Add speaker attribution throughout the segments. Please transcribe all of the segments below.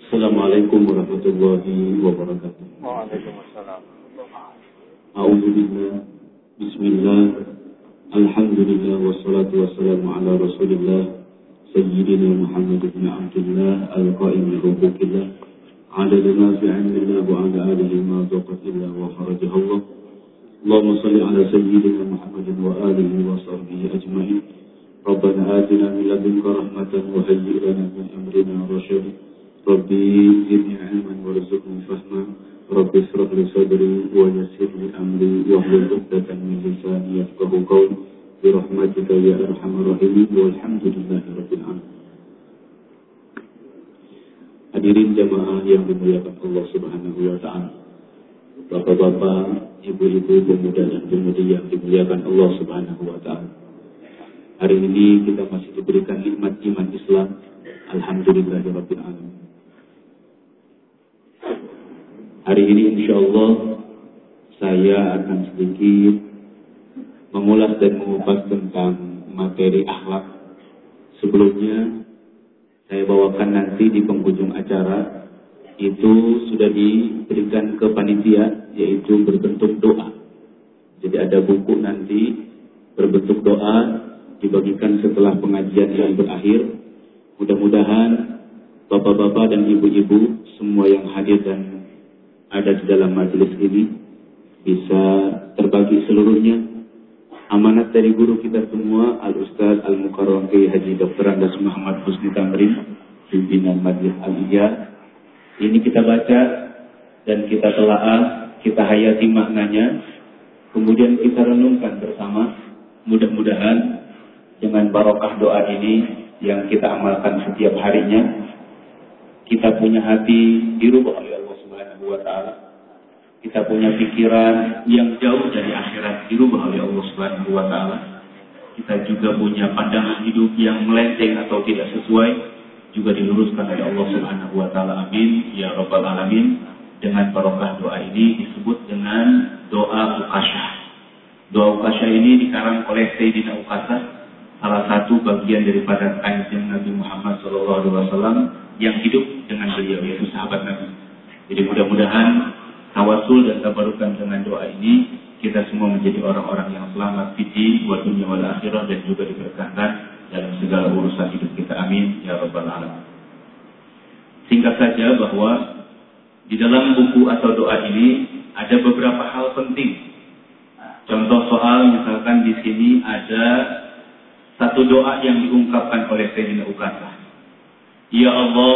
Speaker 1: Assalamualaikum warahmatullahi wabarakatuh.
Speaker 2: Waalaikumsalam.
Speaker 1: A'udzubillah. Bismillah. Alhamdulillah wassalatu wassalamu ala Rasulillah Sayyidina Muhammad ibn Abdullah al-qa'im bi huquqillah adada ma fi 'ilmillah wa 'ala alihi ma taqatillah wa kharajahu Allah. Allahumma salli ala Sayyidina Muhammadin wa alihi wa sahbihi ajma'in. Rabbana atina min ladunka rahmatan wa hayyi' lana min amrina rashada. Rabbi zidni 'ilman warzuqni fahman. Rabbi ishrah li sadri wa yassir li amri wahlul 'uqdatam min lisani yafqahu qawli bi rahmatika ya arhamar rahimin walhamdulillahi rabbil alamin. Hadirin jamaah yang dimuliakan Allah Subhanahu wa taala. Bapak-bapak, ibu-ibu, pemuda dan pemudi yang dimuliakan Allah Subhanahu wa taala. Hari ini kita masih diberikan nikmat iman Islam. Alhamdulillahirabbil alamin. Hari ini insyaallah saya akan sedikit mengulas dan mengupas tentang materi akhlak. Sebelumnya saya bawakan nanti di penghujung acara itu sudah diberikan ke panitia, yaitu berbentuk doa. Jadi ada buku nanti berbentuk doa dibagikan setelah pengajian yang berakhir. Mudah-mudahan bapak-bapak dan ibu-ibu semua yang hadir dan ada di dalam majelis ini bisa terbagi seluruhnya. Amanat dari guru kita semua, Al-Ustaz Al-Mukarram Kiai Haji Dr. Andes Muhammad Husni Tamrin, pimpinan Majelis Aliyah. Ini kita baca dan kita telaah, kita hayati maknanya, kemudian kita renungkan bersama. Mudah-mudahan dengan barokah doa ini yang kita amalkan setiap harinya, kita punya hati dirubah oleh Allah Subhanahu wa taala. Kita punya pikiran yang jauh dari akhirat dirubah oleh Allah Subhanahu wa taala. Kita juga punya pandangan hidup yang melenceng atau tidak sesuai juga diluruskan oleh Allah Subhanahu wa taala. Amin ya rabbal alamin. Dengan barokah doa ini disebut dengan doa Uqasyah. Doa Uqasyah ini dikarang oleh Sayyidina Uqasyah, salah satu bagian daripada kanjeng Nabi Muhammad SAW yang hidup dengan beliau, yaitu sahabat Nabi. Jadi mudah-mudahan tawasul dan tabarukan dengan doa ini kita semua menjadi orang-orang yang selamat fid wa dunya wal akhirah dan juga diberkahkan dalam segala urusan hidup kita. Amin ya rabbal alamin. Singkat saja bahwa di dalam buku atau doa ini ada beberapa hal penting. Contoh soal misalkan di sini ada satu doa yang diungkapkan oleh Sayyidina Uqasyah. Ya Allah,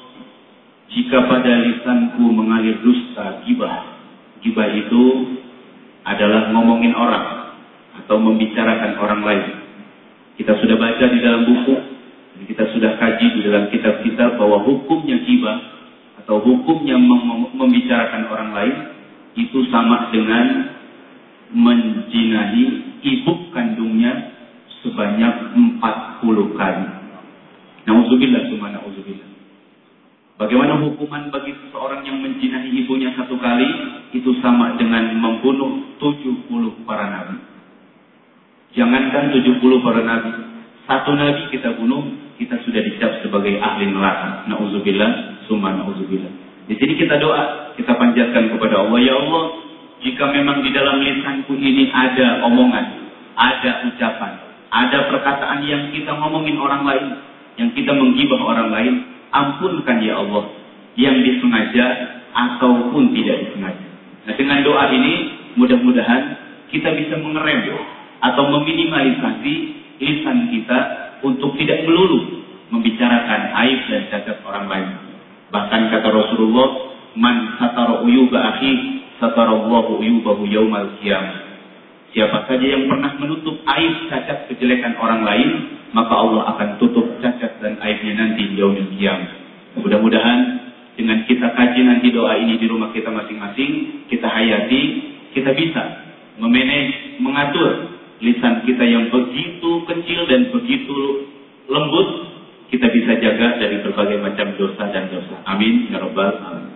Speaker 1: jika pada lisanku mengalir dusta, gibah. Gibah itu adalah ngomongin orang atau membicarakan orang lain. Kita sudah baca di dalam buku, kita sudah kaji di dalam kitab-kitab bahwa hukumnya gibah atau hukumnya membicarakan orang lain itu sama dengan menjinahi ibu kandungnya sebanyak 40 kali. Na'udzubillah, summa na'udzubillah. Bagaimana hukuman bagi seseorang yang menjinahi ibunya 1 kali? Itu sama dengan membunuh 70 para nabi. Jangankan 70 para nabi, 1 nabi kita bunuh, kita sudah dicap sebagai ahli neraka. Na'udzubillah, summa na'udzubillah. Di sini kita doa, kita panjatkan kepada Allah, ya Allah, jika memang di dalam lisanku ini ada omongan, ada ucapan, ada perkataan yang kita ngomongin orang lain, yang kita menggibah orang lain, ampunkan ya Allah, yang disengaja ataupun tidak disengaja. Nah, dengan doa ini mudah-mudahan kita bisa mengerem atau meminimalisasi lisan kita untuk tidak melulu membicarakan aib dan cacat orang lain. Bahkan kata Rasulullah, man satara uyuba akhi satarallahu uyubahu yaumal qiyamah. Siapa saja yang pernah menutup aib cacat kejelekan orang lain, maka Allah akan tutup cacat dan aibnya nanti di yaumil qiyamah. Mudah-mudahan dengan kita kaji nanti doa ini di rumah kita masing-masing, kita hayati, kita bisa memanage, mengatur lisan kita yang begitu kecil dan begitu lembut, kita bisa jaga dari berbagai macam dosa dan dosa. Amin ya rabbal alamin.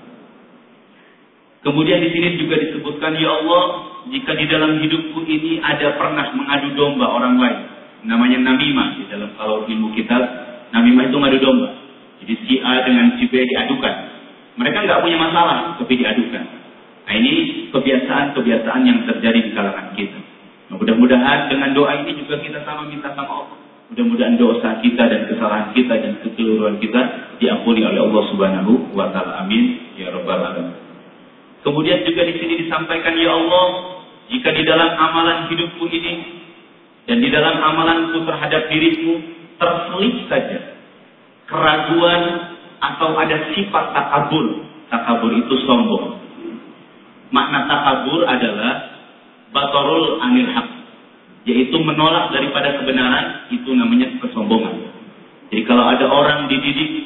Speaker 1: Kemudian di sini juga disebutkan, ya Allah, jika di dalam hidupku ini ada pernah mengadu domba orang lain, namanya namimah di dalam kalau ilmu kitab, namimah itu ngadu domba. Jadi si A dengan si B diadukan. Mereka nggak punya masalah, tapi diadukan. Nah ini kebiasaan-kebiasaan yang terjadi di kalangan kita. Nah, mudah-mudahan dengan doa ini juga kita sama minta sama Allah. Mudah-mudahan dosa kita dan kesalahan kita dan keseluruhan kita diampuni oleh Allah Subhanahu wa taala. Amin ya rabbal alamin. Kemudian juga di sini disampaikan, ya Allah, jika di dalam amalan hidupku ini dan di dalam amalanku terhadap diriku terselip saja keraguan atau ada sifat takabur. Takabur itu sombong. Makna takabur adalah batarul anil haq, yaitu menolak daripada kebenaran, itu namanya kesombongan. Jadi kalau ada orang dididik,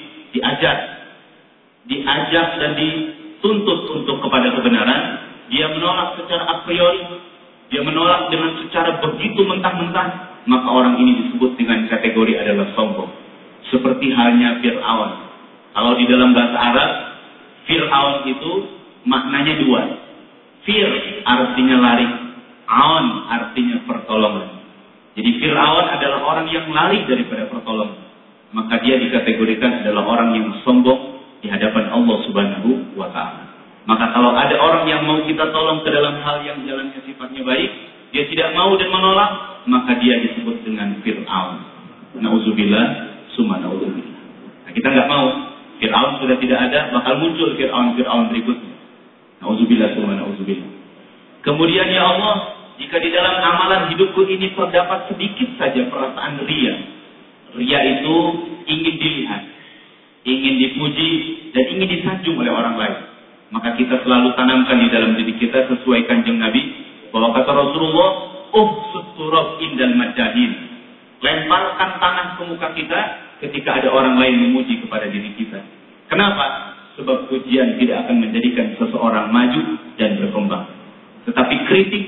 Speaker 1: diajak dan dituntut untuk kepada kebenaran, dia menolak secara a priori, dia menolak dengan secara begitu mentah-mentah, maka orang ini disebut dengan kategori adalah sombong. Seperti halnya Fir'aun. Kalau di dalam bahasa Arab, Fir'aun itu maknanya dua. Fir artinya lari, aun artinya pertolongan. Jadi Fir'aun adalah orang yang lari daripada pertolongan. Maka dia dikategorikan adalah orang yang sombong di hadapan Allah Subhanahu wa ta'ala. Maka kalau ada orang yang mau kita tolong ke dalam hal yang jalannya sifatnya baik, dia tidak mau dan menolak, maka dia disebut dengan Fir'aun. Na'udzubillah, summa na'udzubillah. Nah, kita nggak mau. Fir'aun sudah tidak ada, bakal muncul Fir'aun berikutnya. Na'udzubillah, summa na'udzubillah. Kemudian ya Allah, jika di dalam amalan hidupku ini terdapat sedikit saja perasaan ria. Ria itu ingin dilihat, ingin dipuji, dan ingin disanjung oleh orang lain. Maka kita selalu tanamkan di dalam diri kita sesuai kanjeng Nabi, bahwa kata Rasulullah, turab indal majahin. Lemparkan tanah ke muka kita ketika ada orang lain memuji kepada diri kita. Kenapa? Sebab pujian tidak akan menjadikan seseorang maju dan berkembang. Tetapi kritik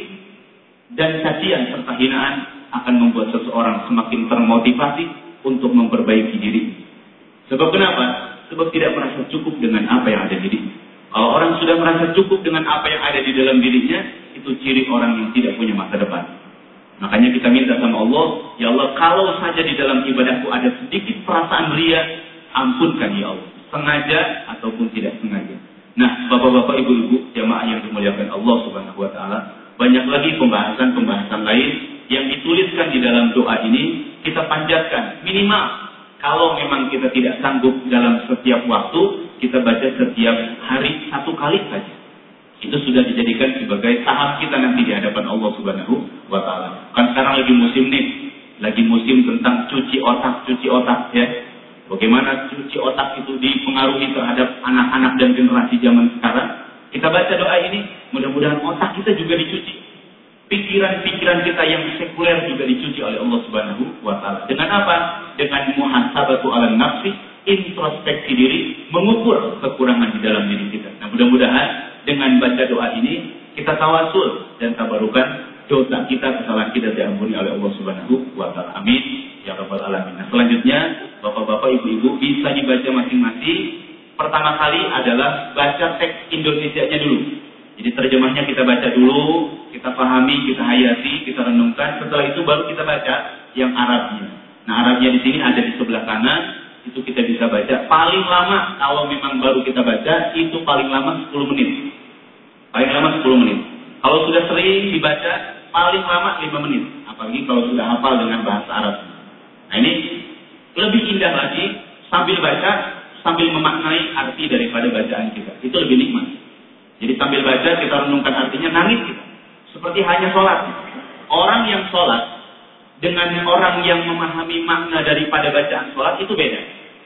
Speaker 1: dan cacian serta hinaan akan membuat seseorang semakin termotivasi untuk memperbaiki diri. Sebab kenapa? Sebab tidak merasa cukup dengan apa yang ada di dirinya. Kalau orang sudah merasa cukup dengan apa yang ada di dalam dirinya, itu ciri orang yang tidak punya masa depan. Makanya kita minta sama Allah, ya Allah, kalau saja di dalam ibadahku ada sedikit perasaan ria, ampunkan ya Allah. Sengaja ataupun tidak sengaja. Nah, bapak-bapak, ibu-ibu, jamaah yang dimuliakan Allah Subhanahu wa ta'ala, banyak lagi pembahasan-pembahasan lain yang dituliskan di dalam doa ini, kita panjatkan. Minimal, kalau memang kita tidak sanggup dalam setiap waktu, kita baca setiap hari 1 kali saja. Itu sudah dijadikan sebagai saham kita nanti di hadapan Allah Subhanahu wa ta'ala. Kan sekarang lagi musim nih, lagi musim tentang cuci otak ya. Bagaimana cuci otak itu dipengaruhi terhadap anak-anak dan generasi zaman sekarang. Kita baca doa ini, mudah-mudahan otak kita juga dicuci. Pikiran-pikiran kita yang sekuler juga dicuci oleh Allah Subhanahu wa ta'ala. Dengan apa? Dengan muhasabatu ala nafsi, introspeksi diri, mengukur kekurangan di dalam diri kita. Nah, mudah-mudahan dengan baca doa ini, kita tawasul dan tabarukan dosa kita, kesalahan kita diampuni oleh Allah Subhanahu wa ta'ala. Amin ya rabbal alamin. Nah, selanjutnya, bapak-bapak, ibu-ibu, bisa dibaca masing-masing. Pertama kali adalah baca teks Indonesianya dulu. Jadi terjemahnya kita baca dulu, kita pahami, kita hayati, kita renungkan. Setelah itu baru kita baca yang Arabnya. Nah, Arabnya di sini ada di sebelah kanan, itu kita bisa baca. Paling lama kalau memang baru kita baca, itu paling lama 10 menit. Paling lama 10 menit. Kalau sudah sering dibaca, paling lama 5 menit. Apalagi kalau sudah hafal dengan bahasa Arab. Nah, ini lebih indah lagi sambil baca, sambil memaknai arti daripada bacaan kita. Itu lebih nikmat. Jadi sambil baca kita renungkan artinya, nangis kita. Seperti hanya sholat. Orang yang sholat dengan orang yang memahami makna daripada bacaan sholat itu beda.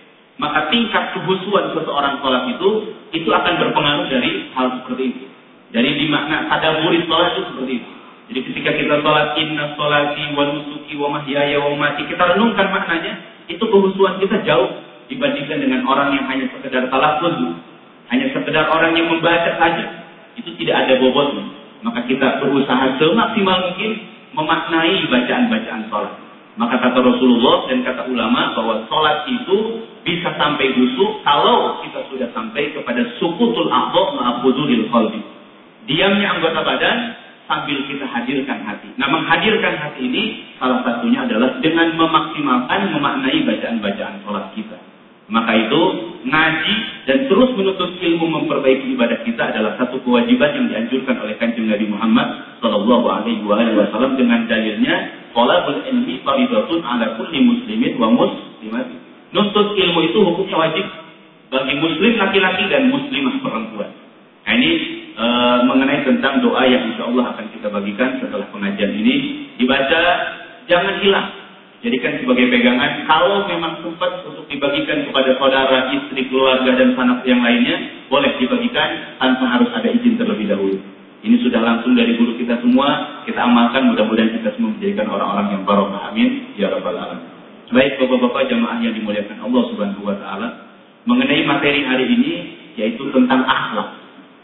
Speaker 1: Maka tingkat kehusuan seseorang sholat itu akan berpengaruh dari hal seperti itu. Dari di makna tadabburi sholat itu seperti itu. Jadi ketika kita sholat, inna sholati wa nusuki wa mahyaya wa mamati, kita renungkan maknanya, itu kehusuan kita jauh dibandingkan dengan orang yang hanya sekedar talaffuz, hanya sekedar orang yang membaca saja. Itu tidak ada bobotnya. Maka kita berusaha semaksimal mungkin memaknai bacaan-bacaan sholat. Maka kata Rasulullah dan kata ulama bahwa sholat itu bisa sampai khusyuk kalau kita sudah sampai kepada sukutul a'dha ma'khudhul qalbi. Diamnya anggota badan sambil kita hadirkan hati. Nah, menghadirkan hati ini salah satunya adalah dengan memaksimalkan memaknai bacaan-bacaan sholat kita. Maka itu ngaji dan terus menuntut ilmu memperbaiki ibadah kita adalah satu kewajiban yang dianjurkan oleh Kanjeng Nabi Muhammad Shallallahu Alaihi Wasallam dengan dalilnya talabul ilmi fardhatun ala kulli muslimin wa muslimat. Nuntut ilmu itu hukumnya wajib bagi muslim laki-laki dan muslimah perempuan. Nah, ini mengenai tentang doa yang insya Allah akan kita bagikan setelah pengajian ini. Dibaca, jangan hilang. Jadikan sebagai pegangan. Kalau memang sempat untuk dibagikan kepada saudara, istri, keluarga, dan sanak yang lainnya, boleh dibagikan tanpa harus ada izin terlebih dahulu. Ini sudah langsung dari guru kita semua. Kita amalkan, mudah-mudahan kita semua menjadikan orang-orang yang barokah. Amin. Ya Rabbal Alamin. Baik bapak-bapak jamaah yang dimuliakan Allah Subhanahu Wa Taala. Mengenai materi hari ini, yaitu tentang akhlak.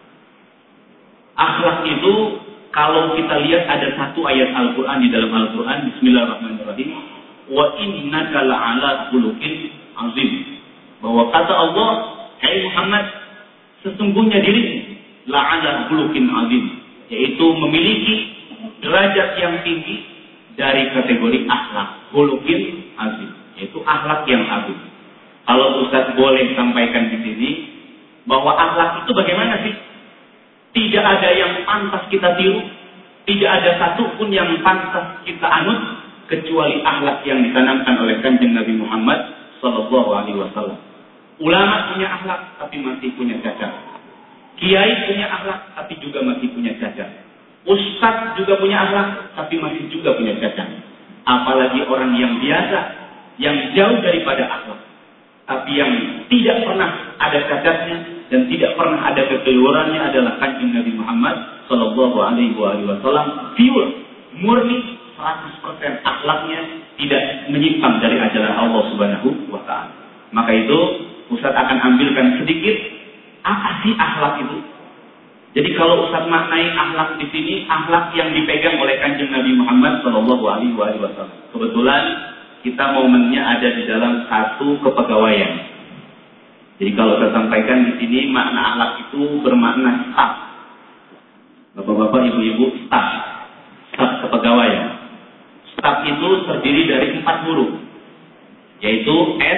Speaker 1: Akhlak itu, kalau kita lihat ada satu ayat Al-Quran di dalam Al-Quran, Bismillahirrahmanirrahim. Wa innaka la'ala khuluqin azim. Bahwa kata Allah, hai Muhammad, sesungguhnya dirimu la'ala khuluqin azim, yaitu memiliki derajat yang tinggi dari kategori akhlak. Khuluqin azim, yaitu akhlak yang agung. Kalau Ustaz boleh sampaikan di sini, bahwa akhlak itu bagaimana sih? Tidak ada yang pantas kita tiru, tidak ada satupun yang pantas kita anut, kecuali akhlak yang ditanamkan oleh Kanjeng Nabi Muhammad Sallallahu Alaihi Wasallam. Ulama punya akhlak, tapi masih punya cacat. Kiai punya akhlak, tapi juga masih punya cacat. Ustadz juga punya akhlak, tapi masih juga punya cacat. Apalagi orang yang biasa, yang jauh daripada akhlak, tapi yang tidak pernah ada cacatnya dan tidak pernah ada kekeliruannya adalah Kanjeng Nabi Muhammad Sallallahu Alaihi Wasallam. Pure, murni, 100% akhlaknya tidak menyimpang dari ajaran Allah Subhanahu wa Ta'ala. Maka itu Ustaz akan ambilkan sedikit apa sih akhlak itu. Jadi kalau Ustaz maknai akhlak di sini, akhlak yang dipegang oleh Kanjeng Nabi Muhammad Sallallahu Alaihi Wasallam. Kebetulan kita momennya ada di dalam satu kepegawaian. Jadi kalau saya sampaikan di sini makna akhlak itu bermakna staf. Bapak-bapak, ibu-ibu, staf kepegawaian. Staf itu terdiri dari 4 huruf, yaitu S,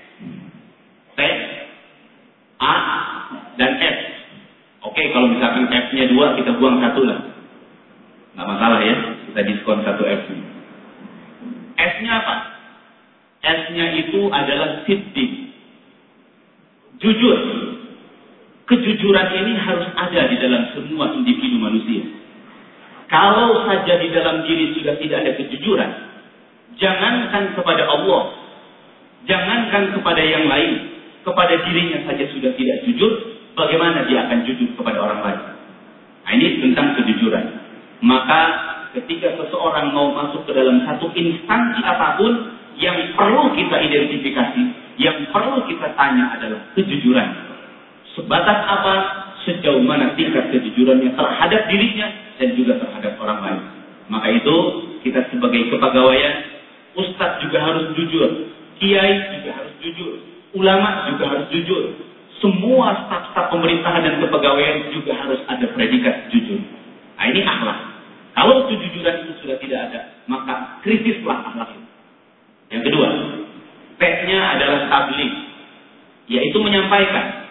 Speaker 1: T, A, dan S. Oke, kalau misalkan F-nya 2, kita buang 1 lah. Nggak masalah ya, kita diskon 1 F. S-nya apa? S-nya itu adalah siddiq. Jujur. Kejujuran ini harus ada di dalam semua individu manusia. Kalau saja di dalam diri sudah tidak ada kejujuran, jangankan kepada Allah, jangankan kepada yang lain, kepada dirinya saja sudah tidak jujur, bagaimana dia akan jujur kepada orang lain? Nah, ini tentang kejujuran. Maka ketika seseorang mau masuk ke dalam satu instansi apapun, yang perlu kita identifikasi, yang perlu kita tanya adalah kejujuran. Sebatas apa, sejauh mana tingkat kejujurannya terhadap dirinya dan juga terhadap orang lain. Maka itu kita sebagai kepegawaian, ustadz juga harus jujur, kiai juga harus jujur, ulama juga harus jujur. Semua staf-staf pemerintahan dan kepegawaian juga harus ada predikat jujur. Nah, ini akhlak. Kalau kejujuran itu sudah tidak ada, maka krisislah akhlak itu. Yang kedua, P-nya adalah tabligh, yaitu menyampaikan.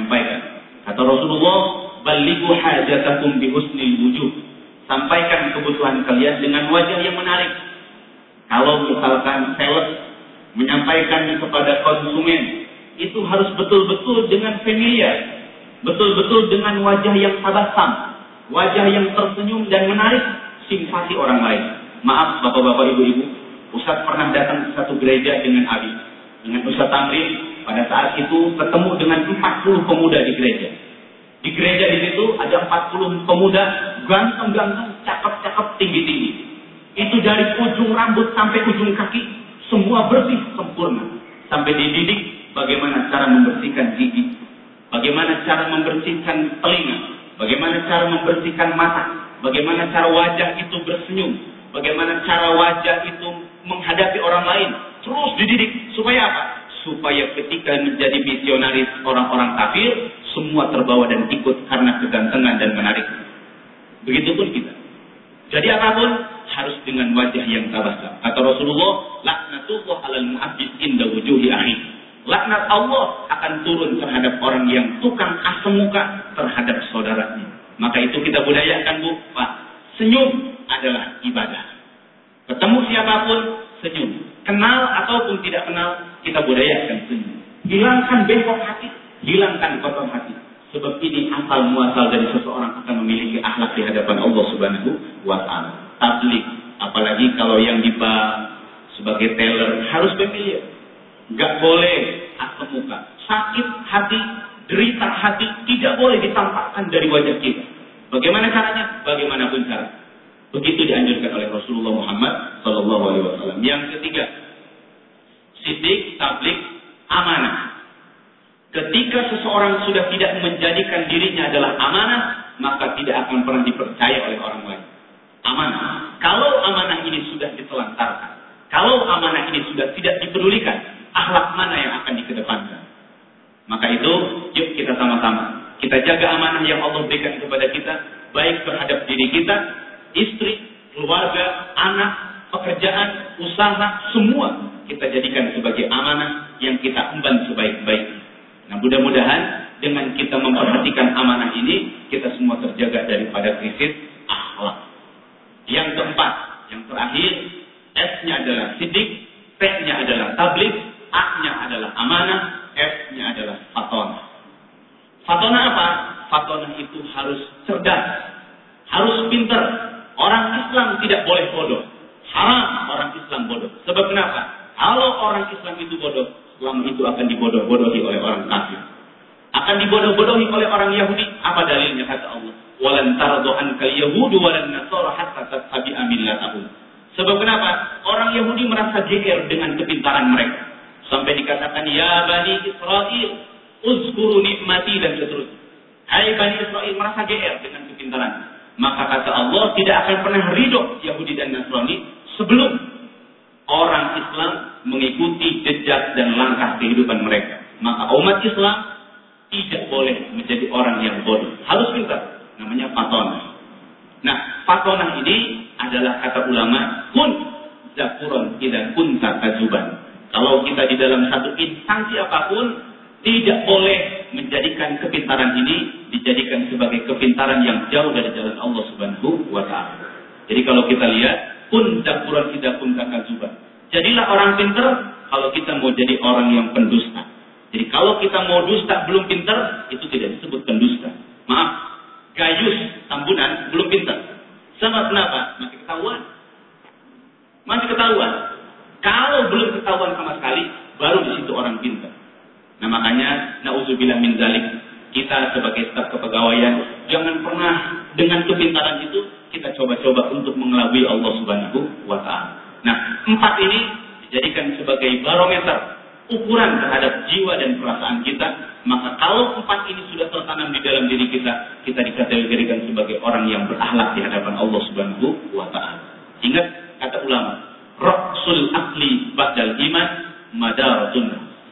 Speaker 1: Kata Rasulullah, "Ballighu hajatakum bi husnil wujuh." Sampaikan kebutuhan kalian dengan wajah yang menarik. Kalau misalkan sales menyampaikan kepada konsumen, itu harus betul-betul dengan familiar, betul-betul dengan wajah yang tabasam, wajah yang tersenyum dan menarik simpati orang lain. Maaf bapak-bapak, ibu-ibu, Ustaz pernah datang ke satu gereja dengan Abi, dengan Ustaz Tamrin. Pada saat itu ketemu dengan 40 pemuda di gereja. Di gereja di situ ada 40 pemuda ganteng-ganteng, cakep-cakep, tinggi-tinggi. Itu dari ujung rambut sampai ujung kaki semua bersih sempurna. Sampai dididik bagaimana cara membersihkan gigi, bagaimana cara membersihkan telinga, bagaimana cara membersihkan mata, bagaimana cara wajah itu bersenyum, bagaimana cara wajah itu menghadapi orang lain. Terus dididik supaya apa? Supaya ketika menjadi misionaris orang-orang kafir, semua terbawa dan ikut karena kegantengan dan menarik. Begitupun kita. Jadi apapun harus dengan wajah yang tabasam. Kata Rasulullah, "Laknatullah 'alal mu'abbid inda wujuhi akhi."
Speaker 2: Laknat Allah akan turun terhadap orang yang tukang asam muka terhadap saudaranya. Maka itu kita budayakan, Bu, Pak. Senyum adalah ibadah. Ketemu siapapun, senyum. Kenal ataupun tidak kenal, kita budayakan senyum. Hilangkan bengkok hati, hilangkan kotor hati. Sebab ini asal muasal dari seseorang akan memiliki akhlak di hadapan Allah Subhanahu wa Ta'ala. Tablik, apalagi kalau yang di sebagai teller harus familiar. Gak boleh asam muka, sakit hati, derita hati tidak boleh ditampakkan dari wajah kita. Bagaimana caranya? Bagaimanapun cara. Begitu dianjurkan oleh Rasulullah Muhammad SAW. Yang ketiga, siddiq, tablik, amanah. Ketika seseorang sudah tidak menjadikan dirinya adalah amanah, maka tidak akan pernah dipercaya oleh orang lain. Amanah. Kalau amanah ini sudah ditelantarkan, kalau amanah ini sudah tidak dipedulikan, akhlak mana yang akan dikedepankan? Maka itu, yuk kita sama-sama. Kita jaga amanah yang Allah berikan kepada kita, baik terhadap diri kita, istri, keluarga, anak, pekerjaan, usaha, semua kita jadikan sebagai amanah yang kita emban sebaik-baiknya. Nah, mudah-mudahan dengan kita memperhatikan amanah ini, kita semua terjaga daripada krisis akhlak. Yang keempat, yang terakhir, S-nya adalah siddiq, T-nya adalah tabligh, A-nya adalah amanah, F-nya adalah fatonah. Fatonah apa? Fatonah itu harus cerdas, harus pintar. Orang Islam tidak boleh bodoh. Haram orang Islam bodoh. Sebab kenapa? Kalau orang Islam itu bodoh, Islam itu akan dibodoh-bodohi oleh orang kafir. Akan dibodoh-bodohi oleh orang Yahudi. Apa dalilnya kata Allah? Walan tardu ankal yahudu walan nasara hatta tattabi'a millatahum. Sebab kenapa? Orang Yahudi merasa geger dengan kepintaran mereka. Sampai dikatakan, ya Bani Israel, uzkuru nikmati dan seterusnya. Hai Bani Israel, merasa geger dengan kepintaran. Maka kata Allah, tidak akan pernah ridho Yahudi dan Nasrani sebelum orang Islam mengikuti jejak dan langkah kehidupan mereka. Maka umat Islam tidak boleh menjadi orang yang bodoh. Harus pintar. Namanya fatonah. Nah, fatonah ini adalah kata ulama, kun zakuron idza kunta kazuban. Kalau kita di dalam satu instansi apapun, tidak boleh menjadikan kepintaran ini dijadikan sebagai kepintaran yang jauh dari jalan Allah Subhanahu wa Ta'ala. Jadi kalau kita lihat, kun zakuron idza kunta kazuban. Jadilah orang pintar kalau kita mau jadi orang yang pendusta. Jadi kalau kita mau dusta belum pintar, itu tidak disebut pendusta. Maaf, gayus tambunan belum pintar. Sebab kenapa? Masih ketahuan. Masih ketahuan. Kalau belum ketahuan sama sekali, baru di situ orang pintar. Nah makanya, na'udzubillah min dzalik, kita sebagai staf kepegawaian, jangan pernah dengan kepintaran itu kita coba-coba untuk mengelabui Allah Subhanahu wa Ta'ala. Nah, 4 ini dijadikan sebagai barometer, ukuran terhadap jiwa dan perasaan kita. Maka kalau 4 ini sudah tertanam di dalam diri kita, kita dikategorikan sebagai orang yang berakhlak di hadapan Allah Subhanahu wa Ta'ala. Ingat kata ulama, ra'sul aqli ba'dal iman madaratun.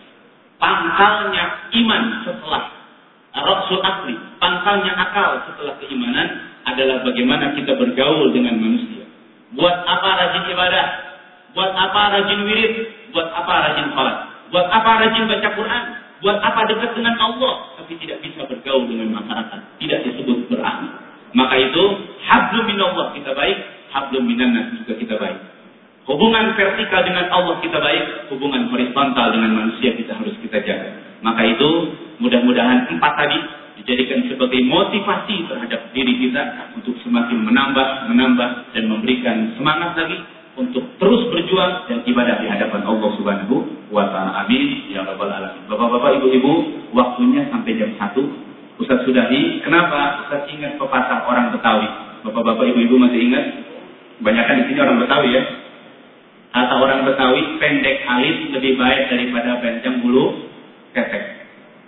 Speaker 2: Pangkalnya iman setelah ra'sul aqli, pangkalnya akal setelah keimanan adalah bagaimana kita bergaul dengan manusia. Buat apa rajin ibadah? Buat apa rajin wirid? Buat apa rajin salat? Buat apa rajin baca Quran? Buat apa dekat dengan Allah? Tapi tidak bisa bergaul dengan masyarakat. Tidak disebut berakhlak. Maka itu, hablum minallah kita baik, hablum minannas juga kita baik. Hubungan vertikal dengan Allah kita baik, hubungan horizontal dengan manusia kita harus kita jaga. Maka itu, mudah-mudahan 4 tadi dijadikan sebagai motivasi terhadap diri kita untuk semakin menambah, dan memberikan semangat lagi untuk terus berjuang dan ibadah di hadapan Allah Subhanahu wa Ta'ala. Amin ya rabbal alamin. Bapak-bapak, ibu-ibu, waktunya sampai jam 1. Ustaz sudahi. Kenapa? Ustaz ingat pepatah orang Betawi. Bapak-bapak, ibu-ibu masih ingat? Kebanyakan di sini orang Betawi ya. Kata orang Betawi, pendek alis lebih baik daripada panjang bulu ketek.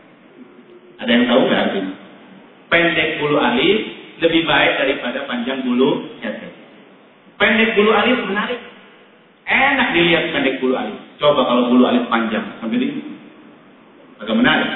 Speaker 2: Ada yang tahu nggak artinya? Pendek bulu alis lebih baik daripada panjang bulu ketek. Pendek bulu alis menarik. Enak dilihat pendek bulu alis. Coba kalau bulu alis panjang. Sampai ini. Agak menarik.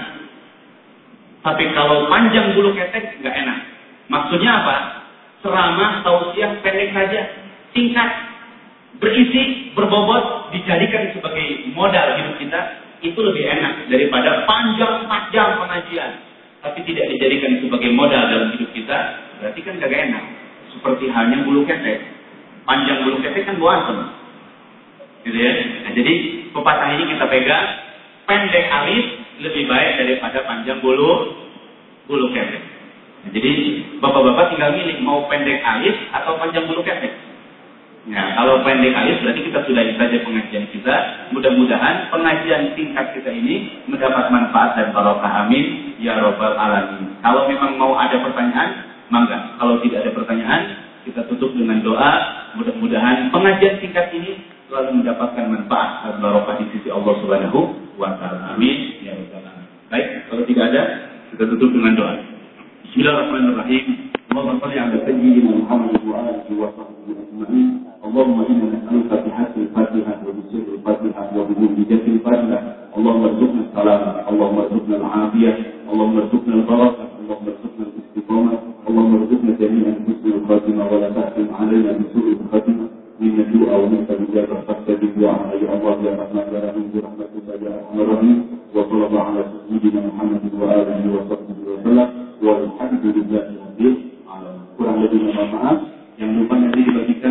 Speaker 2: Tapi kalau panjang bulu ketek, nggak enak. Maksudnya apa? Ceramah, tausiah, pendek saja. Singkat. Berisi, berbobot, dijadikan sebagai modal hidup kita. itu lebih enak daripada panjang pengajian, tapi tidak dijadikan sebagai modal dalam hidup kita, berarti kan kagak enak. Seperti halnya bulu ketek, panjang bulu ketek kan bosan, gitu ya. Nah, jadi pepatah ini kita pegang, pendek alis lebih baik daripada panjang bulu ketek. Nah, jadi bapak-bapak tinggal milih mau pendek alis atau panjang bulu ketek. Nah, kalau pendek alis berarti kita sudahi saja pengajian kita. Mudah-mudahan pengajian singkat kita ini mendapat manfaat dan barokah. Amin ya robbal alamin. Kalau memang mau ada pertanyaan, mangga. Kalau tidak ada pertanyaan, kita tutup dengan doa. Mudah-mudahan pengajian singkat ini selalu mendapatkan manfaat dan barokah di sisi Allah Subhanahu wa taala. Amin ya robbal alamin. Baik, kalau tidak ada, kita tutup dengan doa. Bismillahirrahmanirrahim. اللهم صل على سيدنا محمد وآله وصحبه أجمعين. اللهم إنا نسألك بحق الفاتحة وبسر الفاتحة وبمنجزة الفاتحة. اللهم ارزقنا السلامة، اللهم ارزقنا العافية، اللهم ارزقنا البركة، اللهم ارزقنا الاستقامة، اللهم ارزقنا جميعا بحسن الخاتمة ولا تحكم علينا بسوء الخاتمة. من سوء ومن سبيل فاستجب دعاء يا الله يا رحمن يا رحيم برحمتك يا ارحم الراحمين. وصلى الله على سيدنا محمد وآله وصحبه وسلم والحمد لله رب العالمين. Kurang lebih mohon maaf, yang lupa nanti dibagi